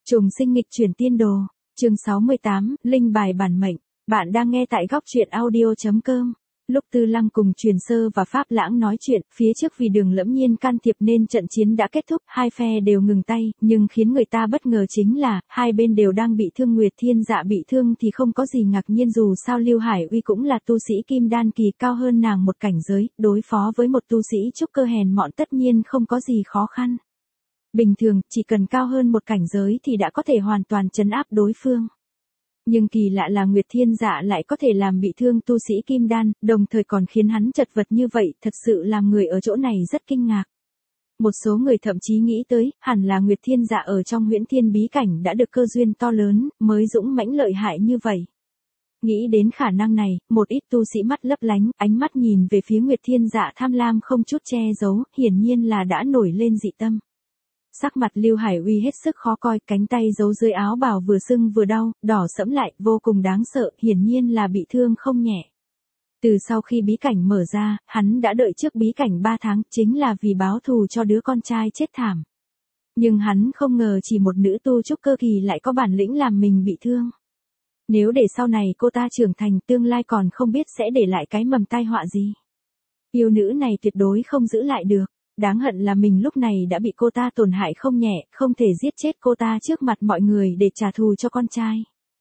Trùng sinh nghịch chuyển tiên đồ, chương 68, Linh bài bản mệnh. Bạn đang nghe tại góc truyện audio.com. Lúc Tư Lăng cùng Truyền Sơ và Pháp Lãng nói chuyện, phía trước vì Đường Lẫm Nhiên can thiệp nên trận chiến đã kết thúc, hai phe đều ngừng tay, nhưng khiến người ta bất ngờ chính là, hai bên đều đang bị thương. Nguyệt Thiên Dạ bị thương thì không có gì ngạc nhiên, dù sao Lưu Hải Uy cũng là tu sĩ kim đan kỳ, cao hơn nàng một cảnh giới, đối phó với một tu sĩ trúc cơ hèn mọn tất nhiên không có gì khó khăn. Bình thường, chỉ cần cao hơn một cảnh giới thì đã có thể hoàn toàn trấn áp đối phương. Nhưng kỳ lạ là Nguyệt Thiên Dạ lại có thể làm bị thương tu sĩ kim đan, đồng thời còn khiến hắn chật vật như vậy, thật sự làm người ở chỗ này rất kinh ngạc. Một số người thậm chí nghĩ tới, hẳn là Nguyệt Thiên Dạ ở trong Huyễn Thiên bí cảnh đã được cơ duyên to lớn, mới dũng mãnh lợi hại như vậy. Nghĩ đến khả năng này, một ít tu sĩ mắt lấp lánh, ánh mắt nhìn về phía Nguyệt Thiên Dạ tham lam không chút che giấu, hiển nhiên là đã nổi lên dị tâm. Sắc mặt Lưu Hải Uy hết sức khó coi, cánh tay giấu dưới áo bào vừa sưng vừa đau, đỏ sẫm lại, vô cùng đáng sợ, hiển nhiên là bị thương không nhẹ. Từ sau khi bí cảnh mở ra, hắn đã đợi trước bí cảnh 3 tháng, chính là vì báo thù cho đứa con trai chết thảm. Nhưng hắn không ngờ chỉ một nữ tu trúc cơ kỳ lại có bản lĩnh làm mình bị thương. Nếu để sau này cô ta trưởng thành, tương lai còn không biết sẽ để lại cái mầm tai họa gì. Yêu nữ này tuyệt đối không giữ lại được. Đáng hận là mình lúc này đã bị cô ta tổn hại không nhẹ, không thể giết chết cô ta trước mặt mọi người để trả thù cho con trai.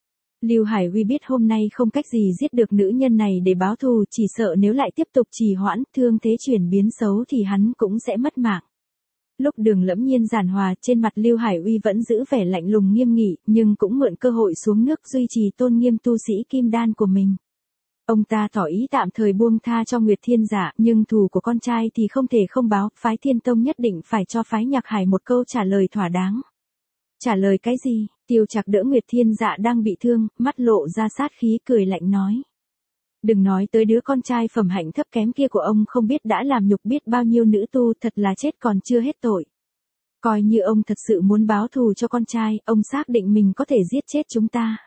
Lưu Hải Uy biết hôm nay không cách gì giết được nữ nhân này để báo thù, chỉ sợ nếu lại tiếp tục trì hoãn, thương thế chuyển biến xấu thì hắn cũng sẽ mất mạng. Lúc Đường Lẫm Nhiên giản hòa, trên mặt Lưu Hải Uy vẫn giữ vẻ lạnh lùng nghiêm nghị, nhưng cũng mượn cơ hội xuống nước duy trì tôn nghiêm tu sĩ kim đan của mình. Ông ta tỏ ý tạm thời buông tha cho Nguyệt Thiên Dạ, nhưng thù của con trai thì không thể không báo, phái Thiên Tông nhất định phải cho phái Nhạc Hải một câu trả lời thỏa đáng. Trả lời cái gì? Tiêu Trạc đỡ Nguyệt Thiên Dạ đang bị thương, mắt lộ ra sát khí, cười lạnh nói. Đừng nói tới đứa con trai phẩm hạnh thấp kém kia của ông, không biết đã làm nhục biết bao nhiêu nữ tu, thật là chết còn chưa hết tội. Coi như ông thật sự muốn báo thù cho con trai, ông xác định mình có thể giết chết chúng ta.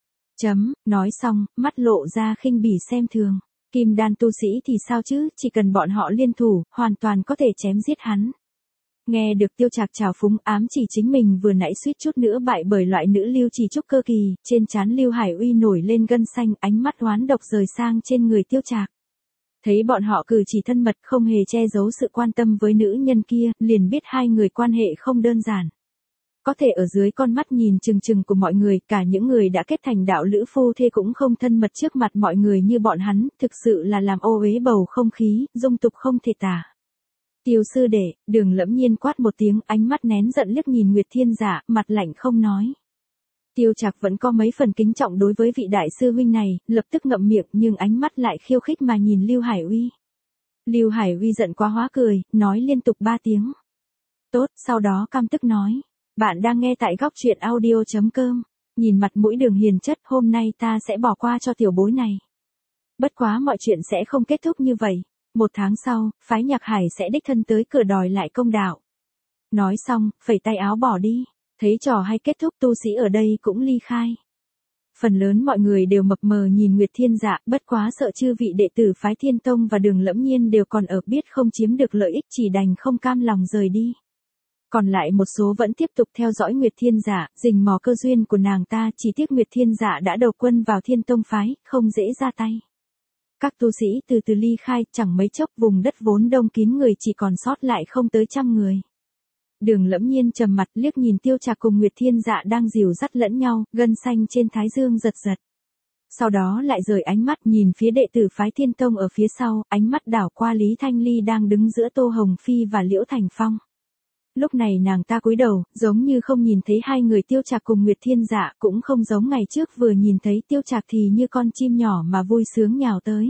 Nói xong, mắt lộ ra khinh bỉ xem thường. Kim đan tu sĩ thì sao chứ, chỉ cần bọn họ liên thủ, hoàn toàn có thể chém giết hắn. Nghe được Tiêu Trạc trào phúng, ám chỉ chính mình vừa nãy suýt chút nữa bại bởi loại nữ lưu trì trúc cơ kỳ, trên trán Lưu Hải Uy nổi lên gân xanh, ánh mắt oán độc rời sang trên người Tiêu Trạc. Thấy bọn họ cử chỉ thân mật, không hề che giấu sự quan tâm với nữ nhân kia, liền biết hai người quan hệ không đơn giản. Có thể ở dưới con mắt nhìn chừng chừng của mọi người, cả những người đã kết thành đạo lữ phu thê cũng không thân mật trước mặt mọi người như bọn hắn, thực sự là làm ô uế bầu không khí, dung tục không thể tả. Tiêu sư đệ, Đường Lẫm Nhiên quát một tiếng, ánh mắt nén giận liếc nhìn Nguyệt Thiên Dạ, mặt lạnh không nói. Tiêu Trạc vẫn có mấy phần kính trọng đối với vị đại sư huynh này, lập tức ngậm miệng nhưng ánh mắt lại khiêu khích mà nhìn Lưu Hải Uy. Lưu Hải Uy giận quá hóa cười, nói liên tục 3 tiếng. Tốt, sau đó căm tức nói. Bạn đang nghe tại góc truyện audio.com. Nhìn mặt mũi Đường hiền chất, hôm nay ta sẽ bỏ qua cho tiểu bối này. Bất quá mọi chuyện sẽ không kết thúc như vậy. 1 tháng sau, phái Nhạc Hải sẽ đích thân tới cửa đòi lại công đạo. Nói xong, phẩy tay áo bỏ đi. Thấy trò hay kết thúc, tu sĩ ở đây cũng ly khai. Phần lớn mọi người đều mập mờ nhìn Nguyệt Thiên Dạ, bất quá sợ chư vị đệ tử phái Thiên Tông và Đường Lẫm Nhiên đều còn ở, biết không chiếm được lợi ích chỉ đành không cam lòng rời đi. Còn lại một số vẫn tiếp tục theo dõi Nguyệt Thiên Dạ, rình mò cơ duyên của nàng ta, chỉ tiếc Nguyệt Thiên Dạ đã đầu quân vào Thiên Tông phái, không dễ ra tay. Các tu sĩ từ từ ly khai, chẳng mấy chốc vùng đất vốn đông kín người chỉ còn sót lại không tới 100 người. Đường Lẫm Nhiên trầm mặt liếc nhìn Tiêu Trạc cùng Nguyệt Thiên Dạ đang dìu dắt lẫn nhau, gân xanh trên thái dương giật giật. Sau đó lại rời ánh mắt nhìn phía đệ tử phái Thiên Tông ở phía sau, ánh mắt đảo qua Lý Thanh Ly đang đứng giữa Tô Hồng Phi và Liễu Thành Phong. Lúc này nàng ta cúi đầu, giống như không nhìn thấy hai người Tiêu Trạc cùng Nguyệt Thiên Dạ, cũng không giống ngày trước vừa nhìn thấy Tiêu Trạc thì như con chim nhỏ mà vui sướng nhào tới.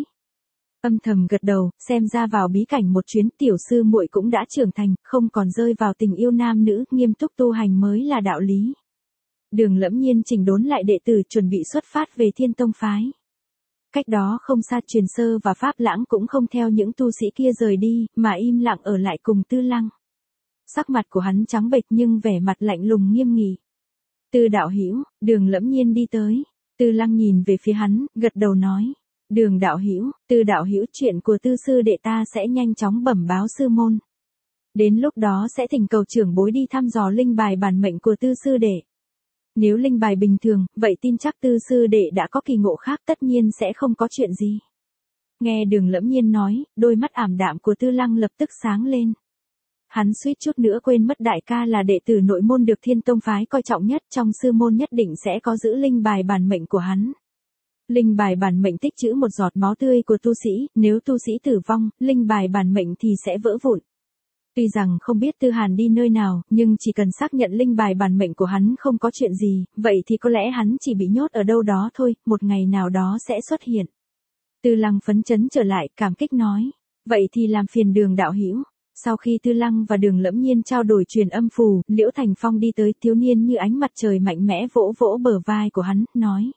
Âm thầm gật đầu, xem ra vào bí cảnh một chuyến, tiểu sư muội cũng đã trưởng thành, không còn rơi vào tình yêu nam nữ, nghiêm túc tu hành mới là đạo lý. Đường Lẫm Nhiên chỉnh đốn lại đệ tử, chuẩn bị xuất phát về Thiên Tông phái. Cách đó không xa, Truyền Sơ và Pháp Lãng cũng không theo những tu sĩ kia rời đi, mà im lặng ở lại cùng Tư Lăng. Sắc mặt của hắn trắng bệch nhưng vẻ mặt lạnh lùng nghiêm nghị. Tư đạo hữu, Đường Lẫm Nhiên đi tới. Tư Lăng nhìn về phía hắn, gật đầu nói. Đường đạo hữu, Tư đạo hữu, chuyện của Tư sư đệ ta sẽ nhanh chóng bẩm báo sư môn. Đến lúc đó sẽ thỉnh cầu trưởng bối đi thăm dò linh bài bản mệnh của Tư sư đệ. Nếu linh bài bình thường, vậy tin chắc Tư sư đệ đã có kỳ ngộ khác, tất nhiên sẽ không có chuyện gì. Nghe Đường Lẫm Nhiên nói, đôi mắt ảm đạm của Tư Lăng lập tức sáng lên. Hắn suýt chút nữa quên mất đại ca là đệ tử nội môn được Thiên Tông phái coi trọng nhất, trong sư môn nhất định sẽ có giữ linh bài bản mệnh của hắn. Linh bài bản mệnh tích trữ một giọt máu tươi của tu sĩ, nếu tu sĩ tử vong, linh bài bản mệnh thì sẽ vỡ vụn. Tuy rằng không biết Tư Hàn đi nơi nào, nhưng chỉ cần xác nhận linh bài bản mệnh của hắn không có chuyện gì, vậy thì có lẽ hắn chỉ bị nhốt ở đâu đó thôi, một ngày nào đó sẽ xuất hiện. Tư Lăng phấn chấn trở lại, cảm kích nói. Vậy thì làm phiền Đường đạo hữu. Sau khi Tư Lăng và Đường Lẫm Nhiên trao đổi truyền âm phù, Liễu Thành Phong đi tới, thiếu niên như ánh mặt trời mạnh mẽ vỗ vỗ bờ vai của hắn, nói.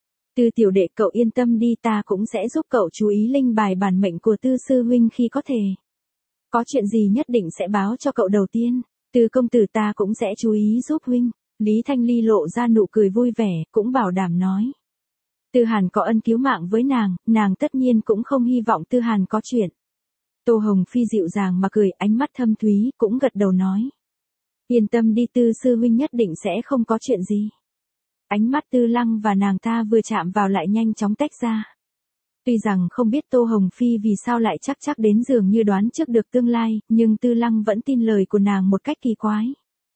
Tư tiểu đệ, cậu yên tâm đi, ta cũng sẽ giúp cậu chú ý linh bài bản mệnh của Tư sư huynh khi có thể. Có chuyện gì nhất định sẽ báo cho cậu đầu tiên. Tư công tử, ta cũng sẽ chú ý giúp huynh. Lý Thanh Ly lộ ra nụ cười vui vẻ, cũng bảo đảm nói. Tư Hàn có ân cứu mạng với nàng tất nhiên cũng không hy vọng Tư Hàn có chuyện. Tô Hồng Phi dịu dàng mà cười, ánh mắt thâm thúy, cũng gật đầu nói. Yên tâm đi, Tư sư huynh nhất định sẽ không có chuyện gì. Ánh mắt Tư Lăng và nàng ta vừa chạm vào lại nhanh chóng tách ra. Tuy rằng không biết Tô Hồng Phi vì sao lại chắc đến dường như đoán trước được tương lai, nhưng Tư Lăng vẫn tin lời của nàng một cách kỳ quái.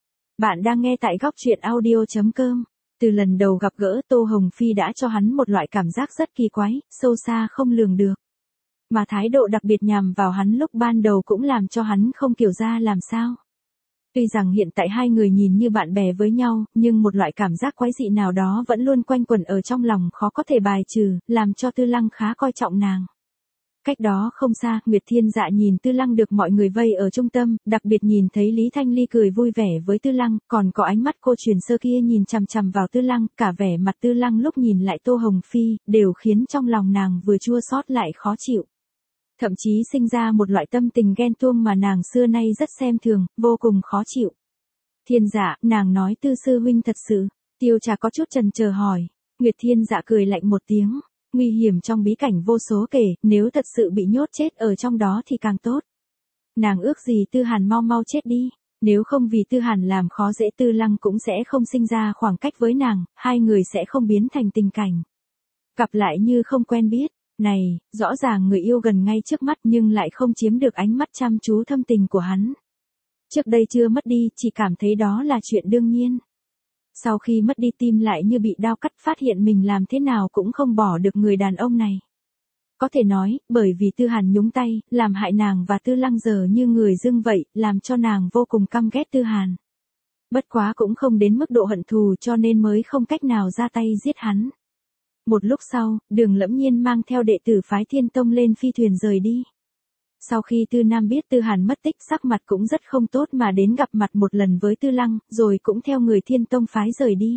Bạn đang nghe tại góc truyện audio.com. Từ lần đầu gặp gỡ, Tô Hồng Phi đã cho hắn một loại cảm giác rất kỳ quái, sâu xa không lường được. Mà thái độ đặc biệt nhằm vào hắn lúc ban đầu cũng làm cho hắn không hiểu ra làm sao. Tuy rằng hiện tại hai người nhìn như bạn bè với nhau, nhưng một loại cảm giác quái dị nào đó vẫn luôn quanh quẩn ở trong lòng, khó có thể bài trừ, làm cho Tư Lăng khá coi trọng nàng. Cách đó không xa, Nguyệt Thiên Dạ nhìn Tư Lăng được mọi người vây ở trung tâm, đặc biệt nhìn thấy Lý Thanh Ly cười vui vẻ với Tư Lăng, còn có ánh mắt cô truyền sơ kia nhìn chằm chằm vào Tư Lăng, cả vẻ mặt Tư Lăng lúc nhìn lại Tô Hồng Phi, đều khiến trong lòng nàng vừa chua xót lại khó chịu. Thậm chí sinh ra một loại tâm tình ghen tuông mà nàng xưa nay rất xem thường, vô cùng khó chịu. Thiên Dạ, nàng nói Tư sư huynh thật sự. Tiêu Trà có chút chần chờ hỏi. Nguyệt Thiên Dạ cười lạnh một tiếng. Nguy hiểm trong bí cảnh vô số kể, nếu thật sự bị nhốt chết ở trong đó thì càng tốt. Nàng ước gì Tư Hàn mau mau chết đi. Nếu không vì Tư Hàn làm khó dễ, Tư Lăng cũng sẽ không sinh ra khoảng cách với nàng, hai người sẽ không biến thành tình cảnh gặp lại như không quen biết. Này, rõ ràng người yêu gần ngay trước mắt nhưng lại không chiếm được ánh mắt chăm chú thâm tình của hắn. Trước đây chưa mất đi, chỉ cảm thấy đó là chuyện đương nhiên. Sau khi mất đi, tim lại như bị đao cắt, phát hiện mình làm thế nào cũng không bỏ được người đàn ông này. Có thể nói, bởi vì Tư Hàn nhúng tay, làm hại nàng và Tư Lăng giờ như người dưng vậy, làm cho nàng vô cùng căm ghét Tư Hàn. Bất quá cũng không đến mức độ hận thù cho nên mới không cách nào ra tay giết hắn. Một lúc sau, Đường Lẫm Nhiên mang theo đệ tử phái Thiên Tông lên phi thuyền rời đi. Sau khi Tư Nam biết Tư Hàn mất tích, sắc mặt cũng rất không tốt mà đến gặp mặt một lần với Tư Lăng, rồi cũng theo người Thiên Tông phái rời đi.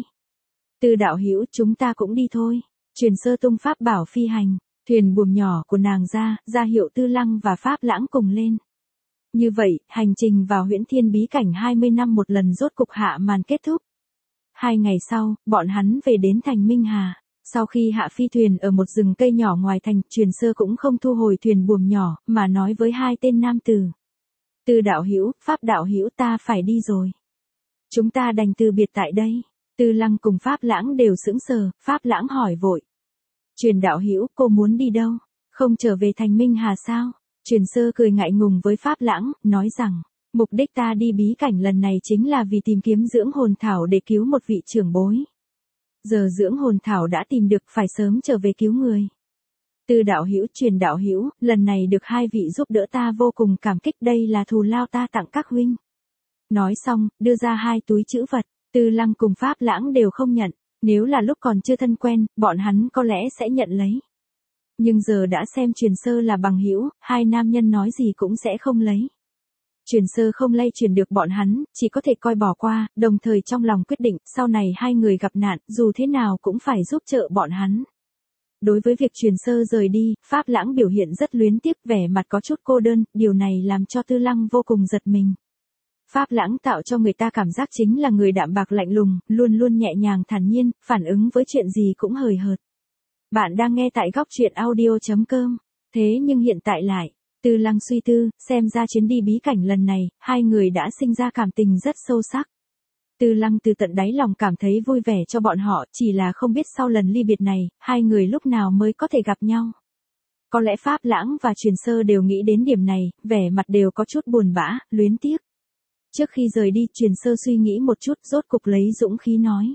Tư đạo hữu, chúng ta cũng đi thôi. Truyền sơ tung pháp bảo phi hành, thuyền buồm nhỏ của nàng ra hiệu Tư Lăng và Pháp Lãng cùng lên. Như vậy, hành trình vào Huyễn Thiên bí cảnh 20 năm một lần rốt cục hạ màn kết thúc. 2 ngày sau, bọn hắn về đến thành Minh Hà. Sau khi hạ phi thuyền ở một rừng cây nhỏ ngoài thành, Truyền sơ cũng không thu hồi thuyền buồm nhỏ, mà nói với hai tên nam tử. Tư đạo hữu, Pháp đạo hữu, ta phải đi rồi. Chúng ta đành từ biệt tại đây. Tư Lăng cùng Pháp Lãng đều sững sờ, Pháp Lãng hỏi vội. Truyền đạo hữu, cô muốn đi đâu? Không trở về thành Minh Hà sao? Truyền sơ cười ngại ngùng với Pháp Lãng, nói rằng, mục đích ta đi bí cảnh lần này chính là vì tìm kiếm dưỡng hồn thảo để cứu một vị trưởng bối. Giờ dưỡng hồn thảo đã tìm được, phải sớm trở về cứu người. Tư đạo hữu, Truyền đạo hữu, lần này được hai vị giúp đỡ ta vô cùng cảm kích, đây là thù lao ta tặng các huynh. Nói xong, đưa ra 2 túi trữ vật, Tư Lăng cùng Pháp Lãng đều không nhận, nếu là lúc còn chưa thân quen, bọn hắn có lẽ sẽ nhận lấy. Nhưng giờ đã xem Truyền sơ là bằng hữu, hai nam nhân nói gì cũng sẽ không lấy. Truyền sơ không lay chuyển được bọn hắn, chỉ có thể coi bỏ qua, đồng thời trong lòng quyết định, sau này hai người gặp nạn, dù thế nào cũng phải giúp trợ bọn hắn. Đối với việc Truyền sơ rời đi, Pháp Lãng biểu hiện rất luyến tiếc, vẻ mặt có chút cô đơn, điều này làm cho Tư Lăng vô cùng giật mình. Pháp Lãng tạo cho người ta cảm giác chính là người đạm bạc lạnh lùng, luôn luôn nhẹ nhàng thản nhiên, phản ứng với chuyện gì cũng hời hợt. Bạn đang nghe tại góc truyện audio.com. Thế nhưng hiện tại lại, Tư Lăng suy tư, xem ra chuyến đi bí cảnh lần này, hai người đã sinh ra cảm tình rất sâu sắc. Tư Lăng từ tận đáy lòng cảm thấy vui vẻ cho bọn họ, chỉ là không biết sau lần ly biệt này, hai người lúc nào mới có thể gặp nhau. Có lẽ Pháp Lãng và Truyền Sơ đều nghĩ đến điểm này, vẻ mặt đều có chút buồn bã, luyến tiếc. Trước khi rời đi, Truyền Sơ suy nghĩ một chút, rốt cục lấy dũng khí nói.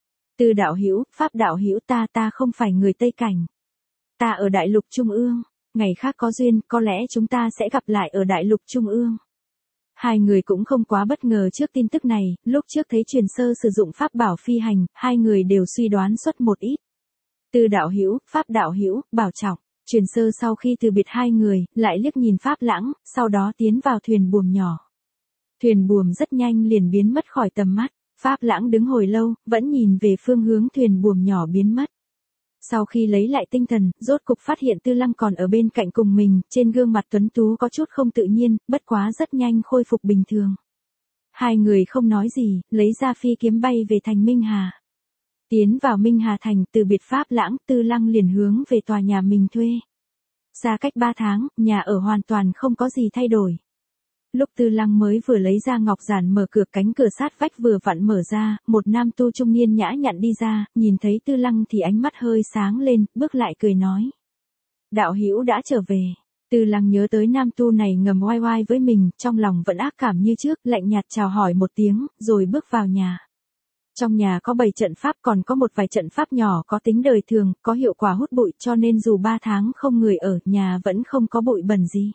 Tư đạo hữu, Pháp đạo hữu, ta không phải người Tây Cảnh. Ta ở Đại Lục Trung ương, ngày khác có duyên, có lẽ chúng ta sẽ gặp lại ở Đại Lục Trung ương. Hai người cũng không quá bất ngờ trước tin tức này, lúc trước thấy Truyền Sơ sử dụng pháp bảo phi hành, hai người đều suy đoán xuất một ít. Tư đạo hữu, Pháp đạo hữu, bảo trọng. Truyền Sơ sau khi từ biệt hai người, lại liếc nhìn Pháp Lãng, sau đó tiến vào thuyền buồm nhỏ. Thuyền buồm rất nhanh liền biến mất khỏi tầm mắt, Pháp Lãng đứng hồi lâu, vẫn nhìn về phương hướng thuyền buồm nhỏ biến mất. Sau khi lấy lại tinh thần, rốt cục phát hiện Tư Lăng còn ở bên cạnh cùng mình, trên gương mặt tuấn tú có chút không tự nhiên, bất quá rất nhanh khôi phục bình thường. Hai người không nói gì, lấy ra phi kiếm bay về thành Minh Hà. Tiến vào Minh Hà thành, từ biệt Pháp Lãng, Tư Lăng liền hướng về tòa nhà mình thuê. Xa cách 3 tháng, nhà ở hoàn toàn không có gì thay đổi. Lúc Tư Lăng mới vừa lấy ra ngọc giản mở cửa, cánh cửa sát vách vừa vặn mở ra, một nam tu trung niên nhã nhặn đi ra, nhìn thấy Tư Lăng thì ánh mắt hơi sáng lên, bước lại cười nói. Đạo hữu đã trở về. Tư Lăng nhớ tới nam tu này ngầm oai oai với mình, trong lòng vẫn ác cảm như trước, lạnh nhạt chào hỏi một tiếng, rồi bước vào nhà. Trong nhà có 7 trận pháp, còn có một vài trận pháp nhỏ có tính đời thường, có hiệu quả hút bụi, cho nên dù 3 tháng không người ở, nhà vẫn không có bụi bẩn gì.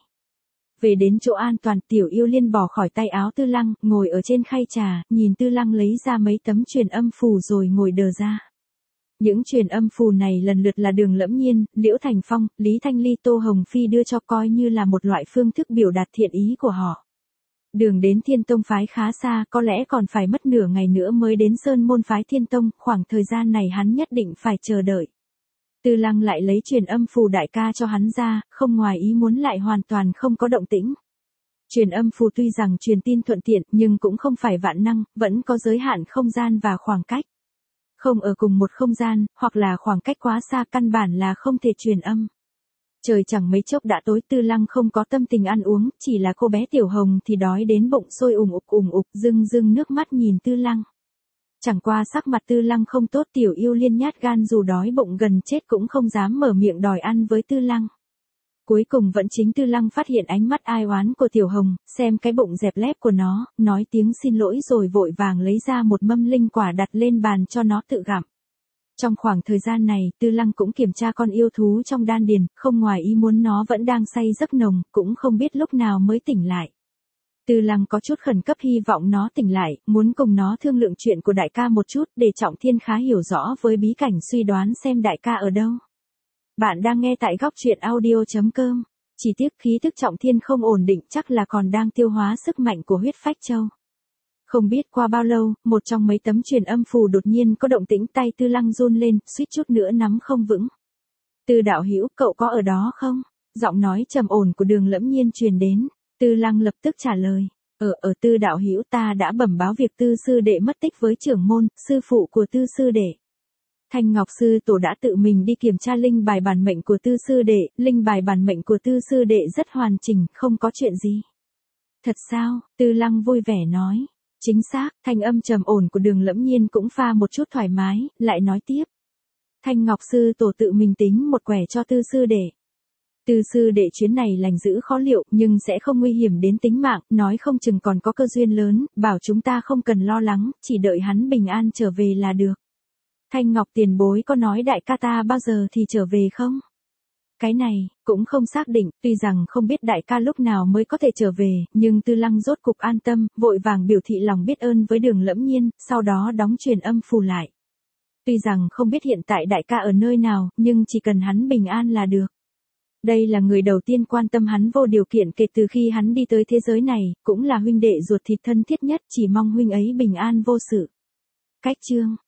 Về đến chỗ an toàn, Tiểu Yêu Liên bỏ khỏi tay áo Tư Lăng, ngồi ở trên khay trà, nhìn Tư Lăng lấy ra mấy tấm truyền âm phù rồi ngồi đờ ra. Những truyền âm phù này lần lượt là Đường Lẫm Nhiên, Liễu Thành Phong, Lý Thanh Ly, Tô Hồng Phi đưa cho, coi như là một loại phương thức biểu đạt thiện ý của họ. Đường đến Thiên Tông phái khá xa, có lẽ còn phải mất nửa ngày nữa mới đến Sơn Môn phái Thiên Tông, khoảng thời gian này hắn nhất định phải chờ đợi. Tư Lăng lại lấy truyền âm phù đại ca cho hắn ra, không ngoài ý muốn lại hoàn toàn không có động tĩnh. Truyền âm phù tuy rằng truyền tin thuận tiện, nhưng cũng không phải vạn năng, vẫn có giới hạn không gian và khoảng cách. Không ở cùng một không gian, hoặc là khoảng cách quá xa, căn bản là không thể truyền âm. Trời chẳng mấy chốc đã tối, Tư Lăng không có tâm tình ăn uống, chỉ là cô bé Tiểu Hồng thì đói đến bụng sôi ủng ục, rưng nước mắt nhìn Tư Lăng. Chẳng qua sắc mặt Tư Lăng không tốt, Tiểu Yêu Liên nhát gan dù đói bụng gần chết cũng không dám mở miệng đòi ăn với Tư Lăng. Cuối cùng vẫn chính Tư Lăng phát hiện ánh mắt ai oán của Tiểu Hồng, xem cái bụng dẹp lép của nó, nói tiếng xin lỗi rồi vội vàng lấy ra một mâm linh quả đặt lên bàn cho nó tự gặm. Trong khoảng thời gian này, Tư Lăng cũng kiểm tra con yêu thú trong đan điền, không ngoài ý muốn nó vẫn đang say giấc nồng, cũng không biết lúc nào mới tỉnh lại. Tư Lăng có chút khẩn cấp hy vọng nó tỉnh lại, muốn cùng nó thương lượng chuyện của đại ca một chút, để Trọng Thiên khá hiểu rõ với bí cảnh, suy đoán xem đại ca ở đâu. Bạn đang nghe tại góc truyện audio.com. Chỉ tiếc khí thức Trọng Thiên không ổn định, chắc là còn đang tiêu hóa sức mạnh của huyết phách châu. Không biết qua bao lâu, một trong mấy tấm truyền âm phù đột nhiên có động tĩnh, tay Tư Lăng run lên, suýt chút nữa nắm không vững. Tư đạo hữu, cậu có ở đó không? Giọng nói trầm ổn của Đường Lẫm Nhiên truyền đến. Tư Lăng lập tức trả lời. Ở Tư đạo hữu, ta đã bẩm báo việc Tư sư đệ mất tích với trưởng môn, sư phụ của Tư sư đệ. Thanh Ngọc sư tổ đã tự mình đi kiểm tra linh bài bản mệnh của Tư sư đệ, linh bài bản mệnh của Tư sư đệ rất hoàn chỉnh, không có chuyện gì. Thật sao? Tư Lăng vui vẻ nói. Chính xác, thanh âm trầm ổn của Đường Lẫm Nhiên cũng pha một chút thoải mái, lại nói tiếp. Thanh Ngọc sư tổ tự mình tính một quẻ cho Tư sư đệ. Tư sư đệ chuyến này lành dữ khó liệu, nhưng sẽ không nguy hiểm đến tính mạng, nói không chừng còn có cơ duyên lớn, bảo chúng ta không cần lo lắng, chỉ đợi hắn bình an trở về là được. Thanh Ngọc tiền bối có nói đại ca ta bao giờ thì trở về không? Cái này, cũng không xác định, tuy rằng không biết đại ca lúc nào mới có thể trở về, nhưng Tư Lăng rốt cục an tâm, vội vàng biểu thị lòng biết ơn với Đường Lẫm Nhiên, sau đó đóng truyền âm phù lại. Tuy rằng không biết hiện tại đại ca ở nơi nào, nhưng chỉ cần hắn bình an là được. Đây là người đầu tiên quan tâm hắn vô điều kiện kể từ khi hắn đi tới thế giới này, cũng là huynh đệ ruột thịt thân thiết nhất, chỉ mong huynh ấy bình an vô sự. Cách chương